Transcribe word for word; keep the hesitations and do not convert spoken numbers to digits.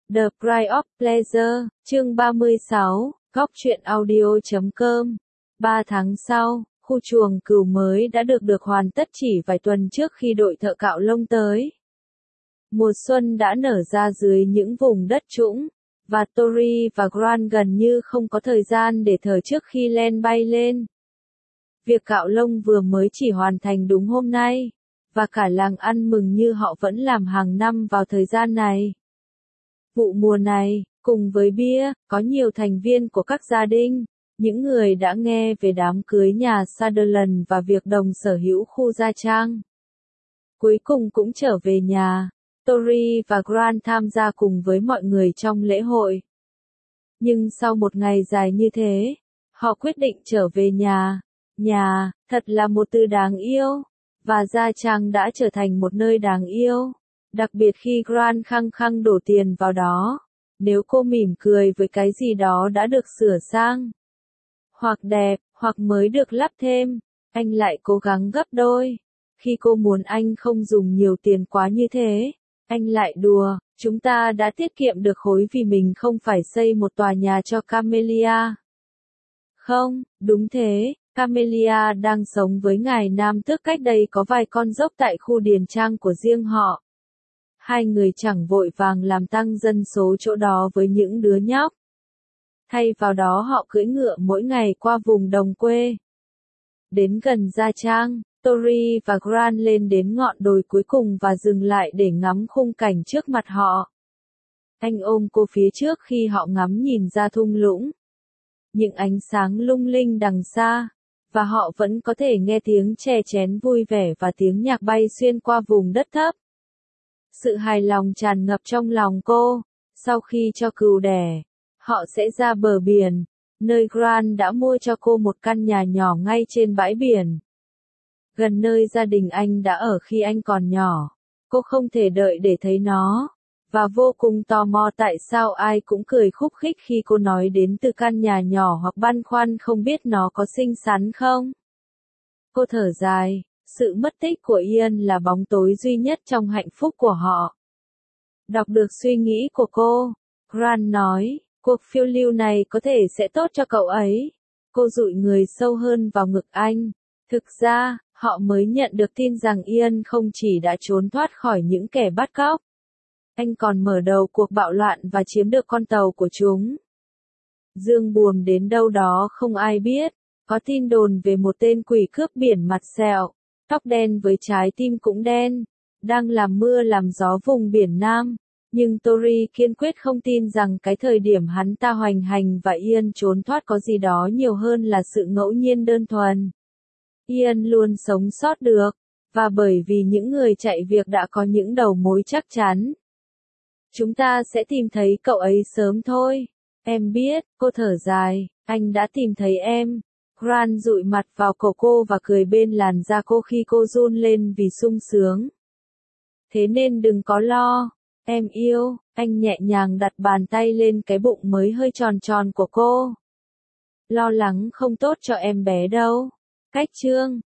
The Price of Pleasure, chương ba mươi sáu, góc truyện audio chấm com. Ba tháng sau, khu chuồng cừu mới đã được được hoàn tất chỉ vài tuần trước khi đội thợ cạo lông tới. Mùa xuân đã nở ra dưới những vùng đất trũng, và Tori và Grant gần như không có thời gian để thở trước khi Len bay lên. Việc cạo lông vừa mới chỉ hoàn thành đúng hôm nay, và cả làng ăn mừng như họ vẫn làm hàng năm vào thời gian này. Vụ mùa này, cùng với bia, có nhiều thành viên của các gia đình, những người đã nghe về đám cưới nhà Sutherland và việc đồng sở hữu khu gia trang. Cuối cùng cũng trở về nhà, Tori và Grant tham gia cùng với mọi người trong lễ hội. Nhưng sau một ngày dài như thế, họ quyết định trở về nhà. Nhà, thật là một từ đáng yêu, và gia trang đã trở thành một nơi đáng yêu. Đặc biệt khi Grant khăng khăng đổ tiền vào đó. Nếu cô mỉm cười với cái gì đó đã được sửa sang, hoặc đẹp, hoặc mới được lắp thêm, anh lại cố gắng gấp đôi. Khi cô muốn anh không dùng nhiều tiền quá như thế, anh lại đùa, chúng ta đã tiết kiệm được khối vì mình không phải xây một tòa nhà cho Camelia. Không, đúng thế, Camelia đang sống với ngài Nam Tước cách đây có vài con dốc tại khu điền trang của riêng họ. Hai người chẳng vội vàng làm tăng dân số chỗ đó với những đứa nhóc. Thay vào đó họ cưỡi ngựa mỗi ngày qua vùng đồng quê. Đến gần gia trang, Tori và Grant lên đến ngọn đồi cuối cùng và dừng lại để ngắm khung cảnh trước mặt họ. Anh ôm cô phía trước khi họ ngắm nhìn ra thung lũng. Những ánh sáng lung linh đằng xa, và họ vẫn có thể nghe tiếng chè chén vui vẻ và tiếng nhạc bay xuyên qua vùng đất thấp. Sự hài lòng tràn ngập trong lòng cô. Sau khi cho cừu đẻ, họ sẽ ra bờ biển, nơi Grant đã mua cho cô một căn nhà nhỏ ngay trên bãi biển. Gần nơi gia đình anh đã ở khi anh còn nhỏ. Cô không thể đợi để thấy nó, và vô cùng tò mò tại sao ai cũng cười khúc khích khi cô nói đến từ căn nhà nhỏ hoặc băn khoăn không biết nó có xinh xắn không. Cô thở dài. Sự mất tích của Ian là bóng tối duy nhất trong hạnh phúc của họ. Đọc được suy nghĩ của cô, Grant nói, cuộc phiêu lưu này có thể sẽ tốt cho cậu ấy. Cô dụi người sâu hơn vào ngực anh. Thực ra, họ mới nhận được tin rằng Ian không chỉ đã trốn thoát khỏi những kẻ bắt cóc. Anh còn mở đầu cuộc bạo loạn và chiếm được con tàu của chúng. Dương buồm đến đâu đó không ai biết. Có tin đồn về một tên quỷ cướp biển mặt sẹo, tóc đen với trái tim cũng đen, đang làm mưa làm gió vùng biển Nam. Nhưng Tori kiên quyết không tin rằng cái thời điểm hắn ta hoành hành và Ian trốn thoát có gì đó nhiều hơn là sự ngẫu nhiên đơn thuần. Ian luôn sống sót được, và bởi vì những người chạy việc đã có những đầu mối chắc chắn. Chúng ta sẽ tìm thấy cậu ấy sớm thôi. Em biết, cô thở dài, anh đã tìm thấy em. Grant dụi mặt vào cổ cô và cười bên làn da cô khi cô run lên vì sung sướng. Thế nên đừng có lo, em yêu, anh nhẹ nhàng đặt bàn tay lên cái bụng mới hơi tròn tròn của cô. Lo lắng không tốt cho em bé đâu. Cách chương